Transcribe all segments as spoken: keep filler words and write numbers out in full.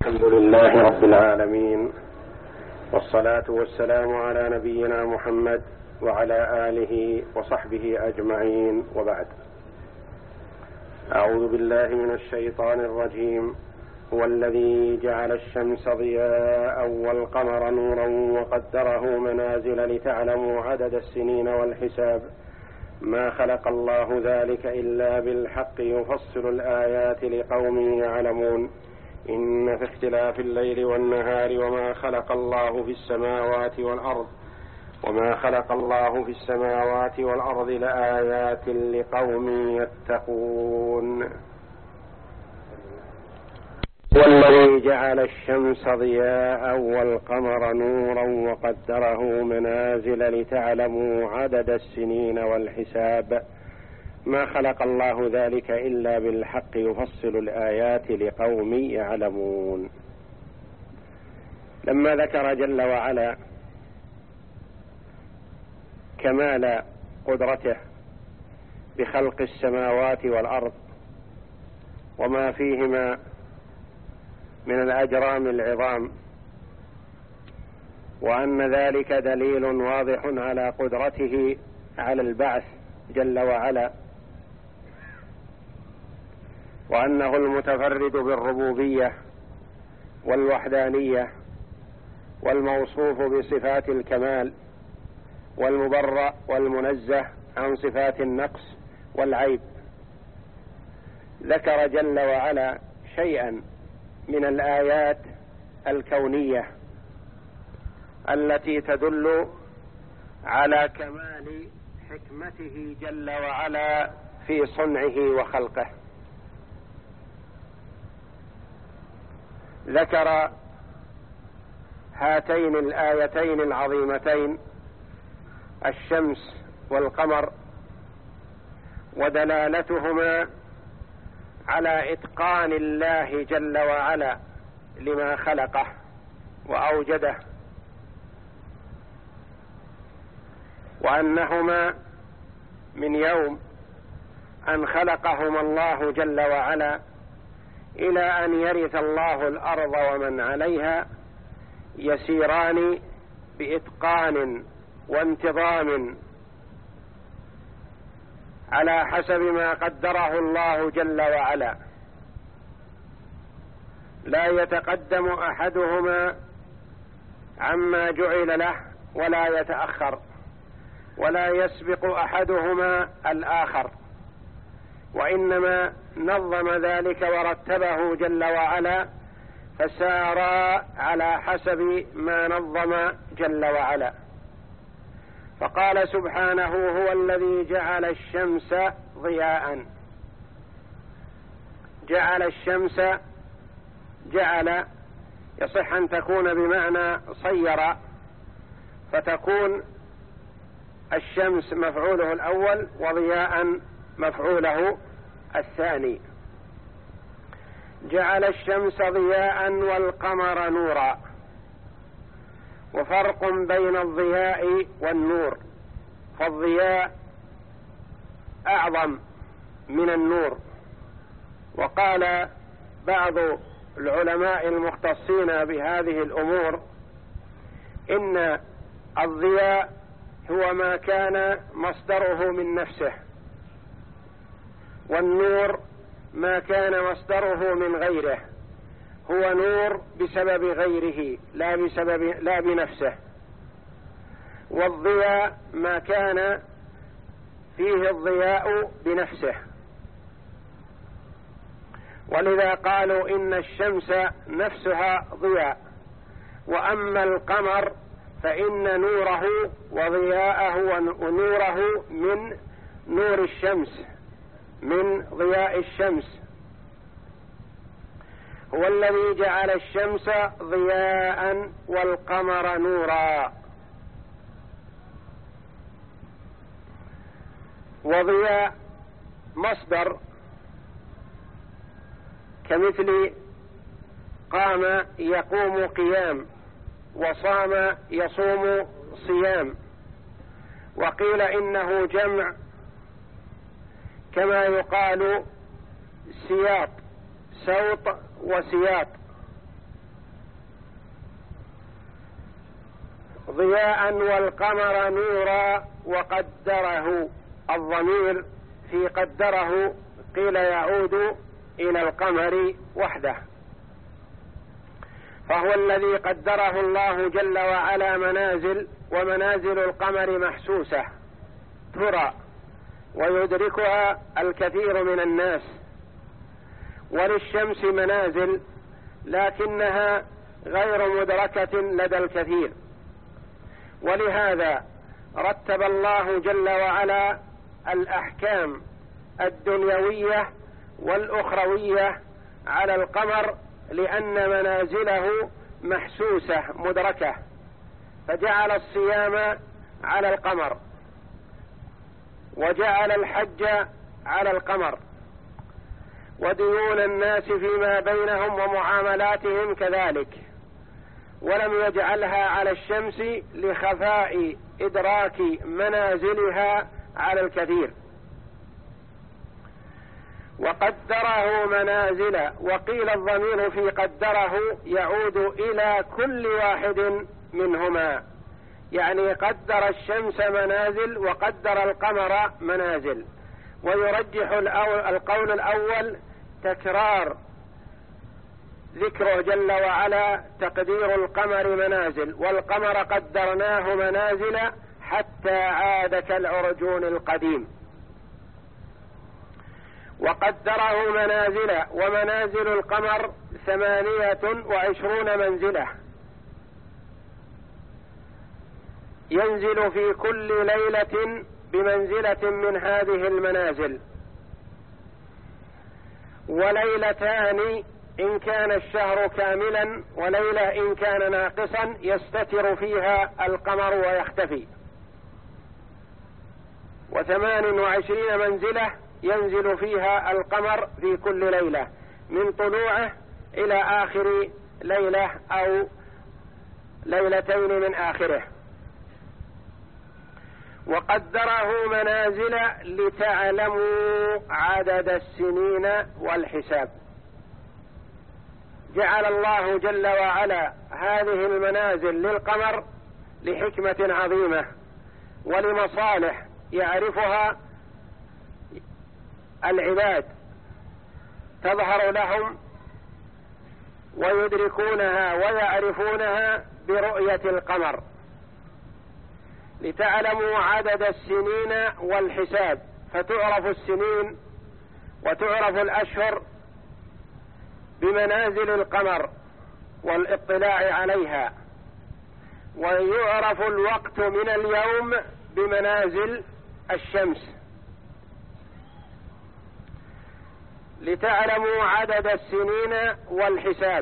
الحمد لله رب العالمين، والصلاة والسلام على نبينا محمد وعلى آله وصحبه أجمعين، وبعد. أعوذ بالله من الشيطان الرجيم. هو الذي جعل الشمس ضياء والقمر نورا وقدره منازل لتعلموا عدد السنين والحساب، ما خلق الله ذلك إلا بالحق يفصل الآيات لقوم يعلمون. إن في اختلاف الليل والنهار وما خلق الله في السماوات والأرض وما خلق الله في السماوات والأرض لآيات لقوم يتقون. هو الذي جعل الشمس ضياء والقمر نورا وقدره منازل لتعلموا عدد السنين والحساب، ما خلق الله ذلك إلا بالحق يفصل الآيات لقوم يعلمون. لما ذكر جل وعلا كمال قدرته بخلق السماوات والأرض وما فيهما من الأجرام العظام، وأن ذلك دليل واضح على قدرته على البعث جل وعلا، وأنه المتفرد بالربوبية والوحدانية والموصوف بصفات الكمال والمبرأ والمنزه عن صفات النقص والعيب. ذكر جل وعلا شيئا من الآيات الكونية التي تدل على كمال حكمته جل وعلا في صنعه وخلقه. ذكر هاتين الآيتين العظيمتين الشمس والقمر ودلالتهما على إتقان الله جل وعلا لما خلقه وأوجده، وأنهما من يوم أن خلقهما الله جل وعلا إلى أن يرث الله الأرض ومن عليها يسيران بإتقان وانتظام على حسب ما قدره الله جل وعلا، لا يتقدم أحدهما عما جعل له ولا يتأخر، ولا يسبق أحدهما الآخر، وإنما نظم ذلك ورتبه جل وعلا فسار على حسب ما نظم جل وعلا. فقال سبحانه: هو الذي جعل الشمس ضياء. جعل الشمس، جعل يصح أن تكون بمعنى صير، فتكون الشمس مفعوله الأول وضياء مفعوله الثاني. جعل الشمس ضياء والقمر نورا. وفرق بين الضياء والنور، فالضياء أعظم من النور. وقال بعض العلماء المختصين بهذه الأمور إن الضياء هو ما كان مصدره من نفسه، والنور ما كان مصدره من غيره. هو نور بسبب غيره لا بسبب لا بنفسه. والضياء ما كان فيه الضياء بنفسه، ولذا قالوا إن الشمس نفسها ضياء، وأما القمر فإن نوره وضياءه ونوره من نور الشمس، من ضياء الشمس. هو الذي جعل الشمس ضياء والقمر نورا. وضياء مصدر كمثل قام يقوم قيام، وصام يصوم صيام. وقيل إنه جمع كما يقال سياط، سوط وسياط، ضياء والقمر نورا وقدره. الضمير في قدره قيل يعود إلى القمر وحده، فهو الذي قدره الله جل وعلا منازل، ومنازل القمر محسوسة ترى ويدركها الكثير من الناس، وللشمس منازل لكنها غير مدركة لدى الكثير، ولهذا رتب الله جل وعلا الأحكام الدنيوية والأخروية على القمر، لأن منازله محسوسة مدركة، فجعل الصيام على القمر، وجعل الحج على القمر، وديون الناس فيما بينهم ومعاملاتهم كذلك، ولم يجعلها على الشمس لخفاء إدراك منازلها على الكثير. وقدره منازل، وقيل الضمير في قدره يعود إلى كل واحد منهما، يعني قدر الشمس منازل وقدر القمر منازل. ويرجح القول الأول تكرار ذكره جل وعلا تقدير القمر منازل، والقمر قدرناه منازل حتى عاد كالعرجون القديم. وقدره منازل، ومنازل القمر ثمانية وعشرون منزلة، ينزل في كل ليلة بمنزلة من هذه المنازل، وليلتان إن كان الشهر كاملا، وليلة إن كان ناقصا يستتر فيها القمر ويختفي. وثمان وعشرين منزلة ينزل فيها القمر في كل ليلة من طلوعه إلى آخر ليلة أو ليلتين من آخره. وقدره منازل لتعلموا عدد السنين والحساب. جعل الله جل وعلا هذه المنازل للقمر لحكمة عظيمة ولمصالح يعرفها العباد تظهر لهم ويدركونها ويعرفونها برؤية القمر، لتعلموا عدد السنين والحساب، فتعرف السنين وتعرف الأشهر بمنازل القمر والاطلاع عليها، ويعرف الوقت من اليوم بمنازل الشمس. لتعلموا عدد السنين والحساب،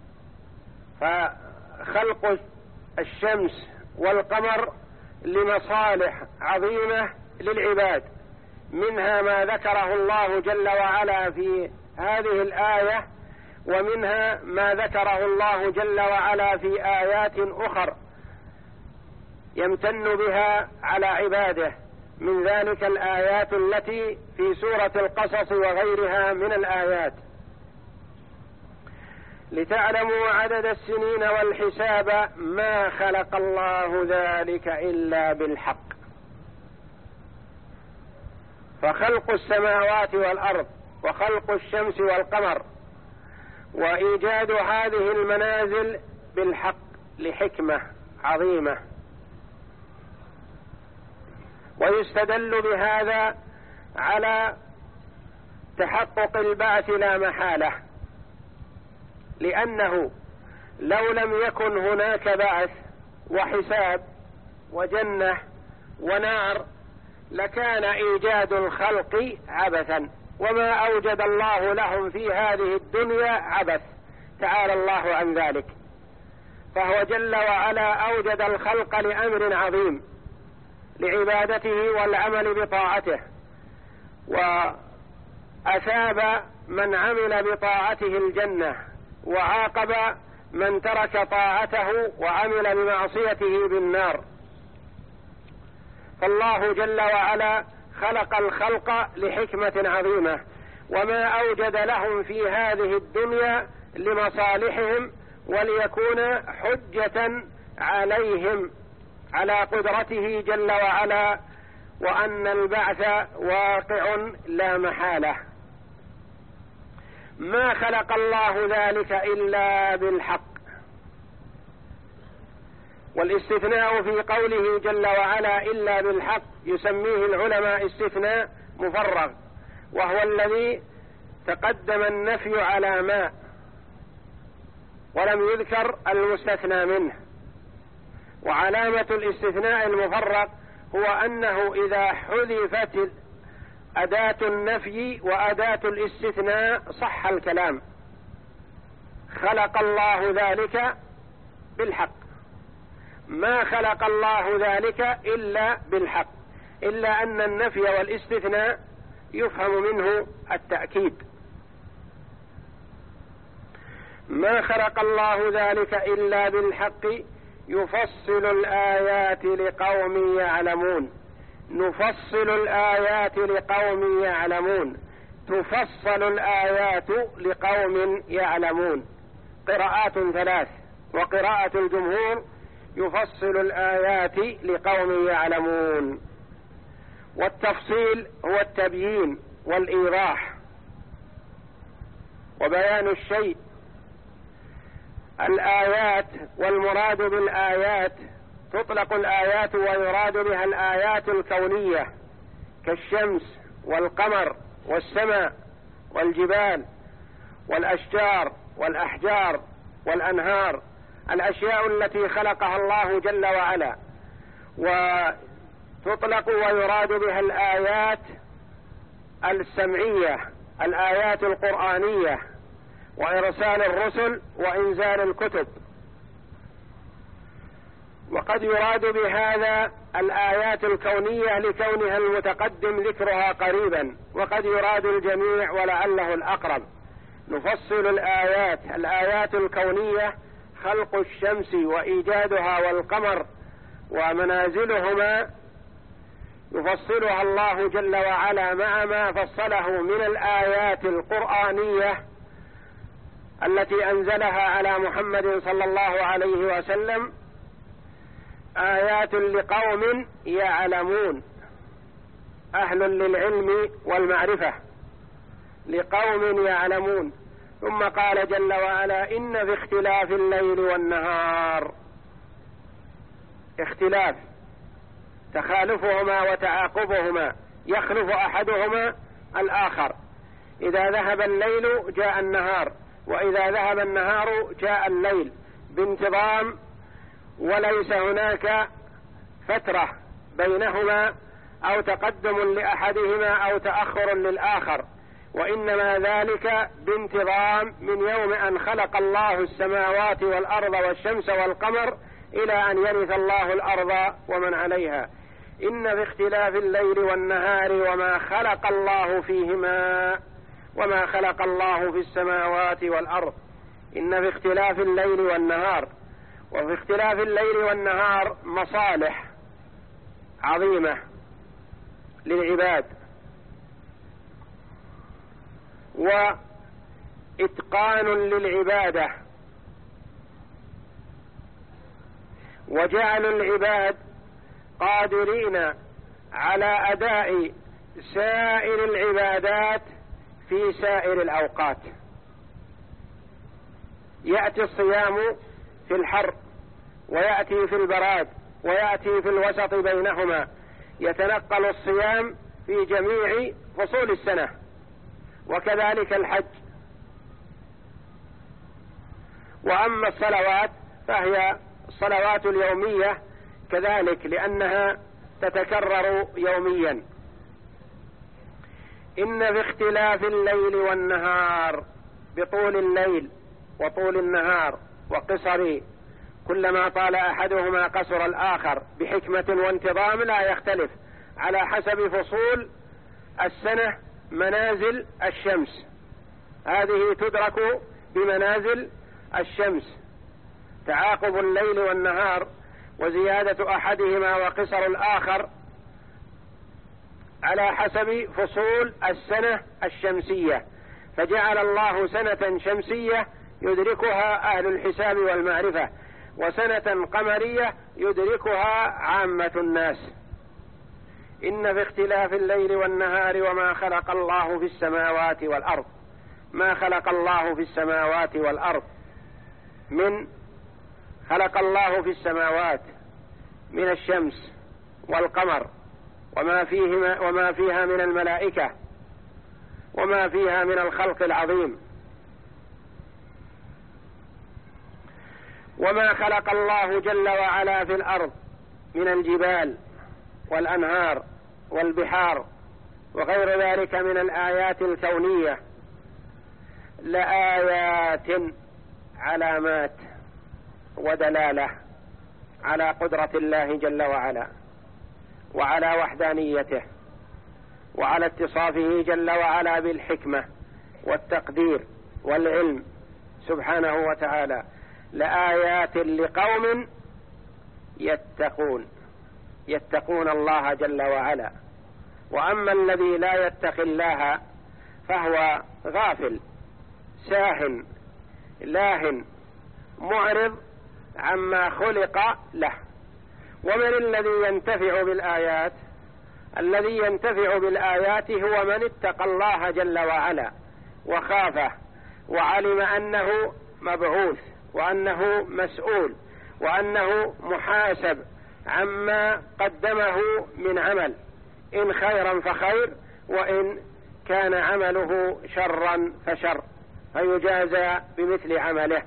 فخلق الشمس والقمر لمصالح عظيمة للعباد، منها ما ذكره الله جل وعلا في هذه الآية، ومنها ما ذكره الله جل وعلا في آيات أخر يمتن بها على عباده، من ذلك الآيات التي في سورة القصص وغيرها من الآيات. لتعلموا عدد السنين والحساب ما خلق الله ذلك إلا بالحق. فخلق السماوات والأرض وخلق الشمس والقمر وإيجاد هذه المنازل بالحق لحكمة عظيمة. ويستدل بهذا على تحقق البعث لا محالة، لأنه لو لم يكن هناك بعث وحساب وجنة ونار لكان إيجاد الخلق عبثا، وما أوجد الله لهم في هذه الدنيا عبث، تعالى الله عن ذلك. فهو جل وعلا أوجد الخلق لأمر عظيم، لعبادته والعمل بطاعته، وأثاب من عمل بطاعته الجنة، وعاقب من ترك طاعته وعمل بمعصيته بالنار. فالله جل وعلا خلق الخلق لحكمة عظيمة، وما أوجد لهم في هذه الدنيا لمصالحهم وليكون حجة عليهم على قدرته جل وعلا وأن البعث واقع لا محالة. ما خلق الله ذلك إلا بالحق. والاستثناء في قوله جل وعلا إلا بالحق يسميه العلماء استثناء مفرغ، وهو الذي تقدم النفي على ما ولم يذكر المستثنى منه. وعلامة الاستثناء المفرغ هو أنه إذا حذفت أداة النفي وأداة الاستثناء صح الكلام. خلق الله ذلك بالحق، ما خلق الله ذلك إلا بالحق، إلا أن النفي والاستثناء يفهم منه التأكيد. ما خلق الله ذلك إلا بالحق يفصل الآيات لقوم يعلمون. نفصل الآيات لقوم يعلمون، تفصل الآيات لقوم يعلمون. قراءات ثلاث، وقراءة الجمهور يفصل الآيات لقوم يعلمون. والتفصيل هو التبيين والإيضاح وبيان الشيء. الآيات، والمراد بالآيات تطلق الآيات ويراد بها الآيات الكونية كالشمس والقمر والسماء والجبال والأشجار والأحجار والأنهار، الأشياء التي خلقها الله جل وعلا. وتطلق ويراد بها الآيات السمعية، الآيات القرآنية، وإرسال الرسل وإنزال الكتب. وقد يراد بهذا الآيات الكونية لكونها المتقدم ذكرها قريبا، وقد يراد الجميع ولعله الأقرب. نفصل الآيات، الآيات الكونية خلق الشمس وإيجادها والقمر ومنازلهما يفصلها الله جل وعلا مع ما فصله من الآيات القرآنية التي أنزلها على محمد صلى الله عليه وسلم، آيات لقوم يعلمون، أهل للعلم والمعرفة، لقوم يعلمون. ثم قال جل وعلا إن في اختلاف الليل والنهار، اختلاف تخالفهما وتعاقبهما، يخلف أحدهما الآخر. إذا ذهب الليل جاء النهار، وإذا ذهب النهار جاء الليل بانتظام، وليس هناك فترة بينهما أو تقدم لأحدهما أو تأخر للآخر، وإنما ذلك بانتظام من يوم أن خلق الله السماوات والأرض والشمس والقمر إلى أن يرث الله الأرض ومن عليها. إن في اختلاف الليل والنهار وما خلق الله فيهما وما خلق الله في السماوات والأرض. إن في اختلاف الليل والنهار، وفي اختلاف الليل والنهار مصالح عظيمة للعباد وإتقان للعبادة، وجعل العباد قادرين على أداء سائر العبادات في سائر الأوقات. يأتي الصيام في الحر، ويأتي في البراد، ويأتي في الوسط بينهما، يتنقل الصيام في جميع فصول السنة، وكذلك الحج. وأما الصلوات فهي الصلوات اليومية كذلك، لأنها تتكرر يوميا. إن في اختلاف الليل والنهار، بطول الليل وطول النهار وقصر، كلما طال أحدهما قصر الآخر بحكمة وانتظام لا يختلف، على حسب فصول السنة منازل الشمس، هذه تدرك بمنازل الشمس، تعاقب الليل والنهار وزيادة أحدهما وقصر الآخر على حسب فصول السنة الشمسية. فجعل الله سنة شمسية يدركها أهل الحساب والمعرفة، وسنة قمرية يدركها عامة الناس. إن في اختلاف الليل والنهار وما خلق الله في السماوات والأرض، ما خلق الله في السماوات والأرض من خلق الله في السماوات من الشمس والقمر وما فيهما وما فيها من الملائكة وما فيها من الخلق العظيم، وما خلق الله جل وعلا في الأرض من الجبال والأنهار والبحار وغير ذلك من الآيات الكونية لآيات علامات ودلالة على قدرة الله جل وعلا وعلى وحدانيته وعلى اتصافه جل وعلا بالحكمة والتقدير والعلم سبحانه وتعالى، لآيات لقوم يتقون يتقون الله جل وعلا. وأما الذي لا يتقي الله فهو غافل ساهٍ لاهٍ معرض عما خلق له. ومن الذي ينتفع بالآيات؟ الذي ينتفع بالآيات هو من اتقى الله جل وعلا وخافه وعلم أنه مبعوث وأنه مسؤول وأنه محاسب عما قدمه من عمل، إن خيرا فخير وإن كان عمله شرا فشر، فيجازى بمثل عمله.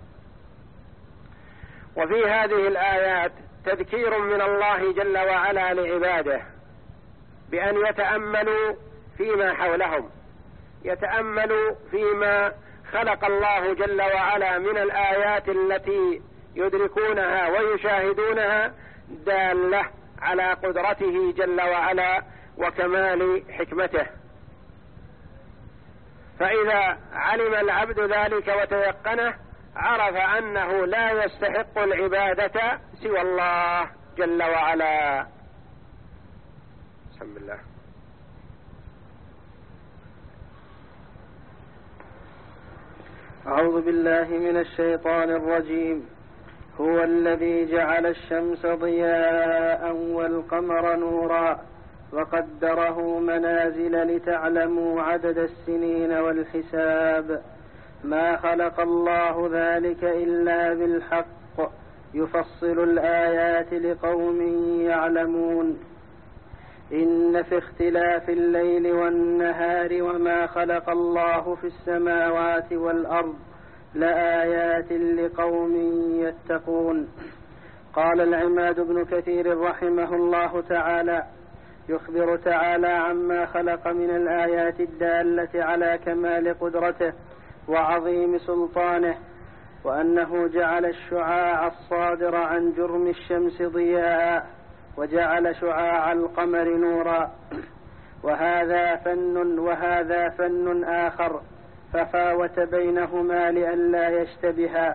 وفي هذه الآيات تذكير من الله جل وعلا لعباده بأن يتأملوا فيما حولهم، يتأملوا فيما خلق الله جل وعلا من الآيات التي يدركونها ويشاهدونها دالة على قدرته جل وعلا وكمال حكمته. فإذا علم العبد ذلك وتيقنه عرف أنه لا يستحق العبادة سوى الله جل وعلا. بسم الله. أعوذ بالله من الشيطان الرجيم. هو الذي جعل الشمس ضياء والقمر نورا وقدره منازل لتعلموا عدد السنين والحساب ما خلق الله ذلك إلا بالحق يفصل الآيات لقوم يعلمون. إن في اختلاف الليل والنهار وما خلق الله في السماوات والأرض لآيات لقوم يتقون. قال العماد بن كثير رحمه الله تعالى: يخبر تعالى عما خلق من الآيات الدالة على كمال قدرته وعظيم سلطانه، وأنه جعل الشعاع الصادر عن جرم الشمس ضياء وجعل شعاع القمر نورا، وهذا فن وهذا فن آخر ففاوت بينهما لئلا يشتبها.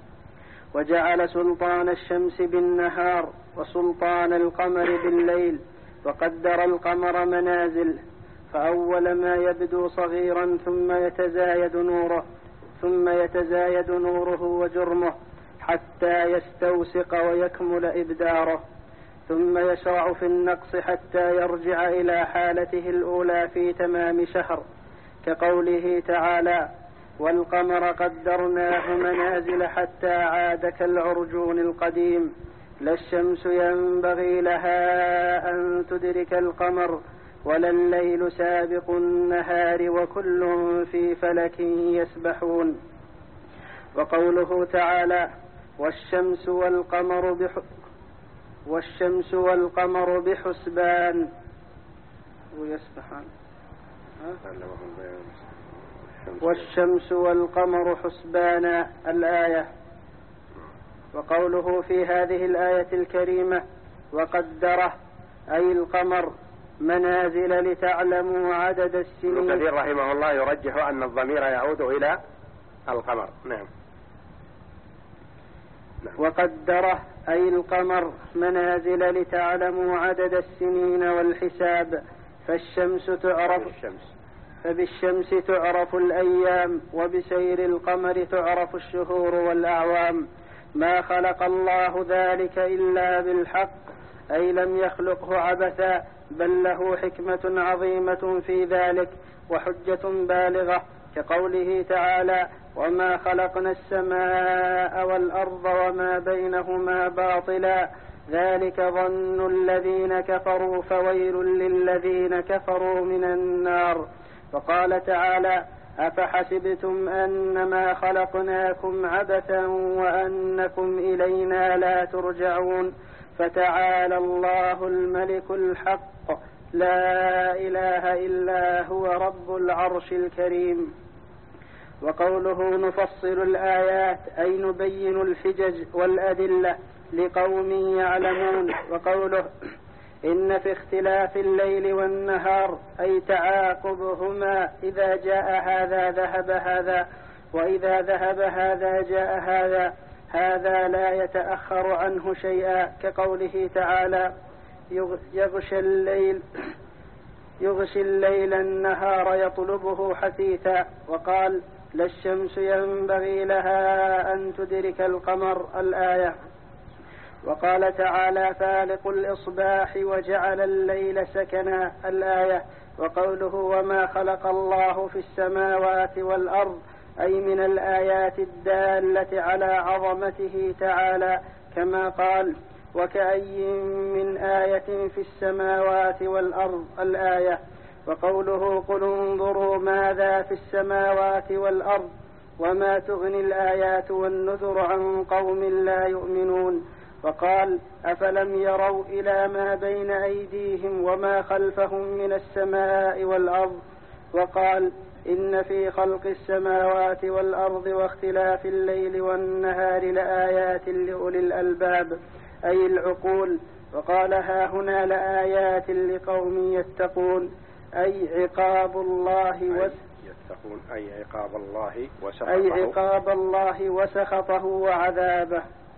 وجعل سلطان الشمس بالنهار وسلطان القمر بالليل، وقدر القمر منازل، فأول ما يبدو صغيرا ثم يتزايد نوره ثم يتزايد نوره وجرمه حتى يستوسق ويكمل إبداره، ثم يشرع في النقص حتى يرجع إلى حالته الأولى في تمام شهر، كقوله تعالى: والقمر قدرناه منازل حتى عاد كالعرجون القديم، لا الشمس ينبغي لها أن تدرك القمر ولا الليل سابق النهار وكل في فلك يسبحون. وقوله تعالى: والشمس والقمر بح والشمس والقمر بحسبان ويسبحان والشمس والقمر حسبانا الآية. وقوله في هذه الآية الكريمة: وقدره أي القمر منازل لتعلموا عدد السنين. ابن كثير رحمه الله يرجح أن الضمير يعود إلى القمر. نعم. نعم. وقدره أي القمر منازل لتعلموا عدد السنين والحساب، فالشمس تعرف الشمس فبالشمس تعرف الأيام، وبسير القمر تعرف الشهور والأعوام، ما خلق الله ذلك إلا بالحق، أي لم يخلقه عبثا، بل له حكمة عظيمة في ذلك وحجة بالغة، كقوله تعالى: وما خلقنا السماء والأرض وما بينهما باطلا، ذلك ظن الذين كفروا فويل للذين كفروا من النار. وقال تعالى: أفحسبتم أنما خلقناكم عبثا وأنكم إلينا لا ترجعون، فتعالى الله الملك الحق، لا إله إلا هو رب العرش الكريم. وقوله نفصل الآيات أي نبين الحجج والأدلة لقوم يعلمون. وقوله إن في اختلاف الليل والنهار أي تعاقبهما، إذا جاء هذا ذهب هذا، وإذا ذهب هذا جاء هذا، هذا لا يتأخر عنه شيئا، كقوله تعالى: يغشي الليل يغشي الليل النهار يطلبه حثيثا. وقال: لا الشمس ينبغي لها أن تدرك القمر، الآية. وقال تعالى: فالق الإصباح وجعل الليل سكنا، الآية. وقوله وما خلق الله في السماوات والأرض، أي من الآيات الدالة على عظمته تعالى، كما قال: وكأي من آية في السماوات والأرض، الآية. وقوله قل انظروا ماذا في السماوات والأرض وما تغني الآيات والنذر عن قوم لا يؤمنون. وقال: أفلم يروا إلى ما بين أيديهم وما خلفهم من السماء والأرض. وقال: إن في خلق السماوات والأرض واختلاف الليل والنهار لآيات لأولي الألباب، أي العقول. وقال: ها هنا لآيات لقوم يتقون، أي عقاب الله وس... يتقون أي عقاب الله وسخطه أي عقاب الله وسخطه وعذابه.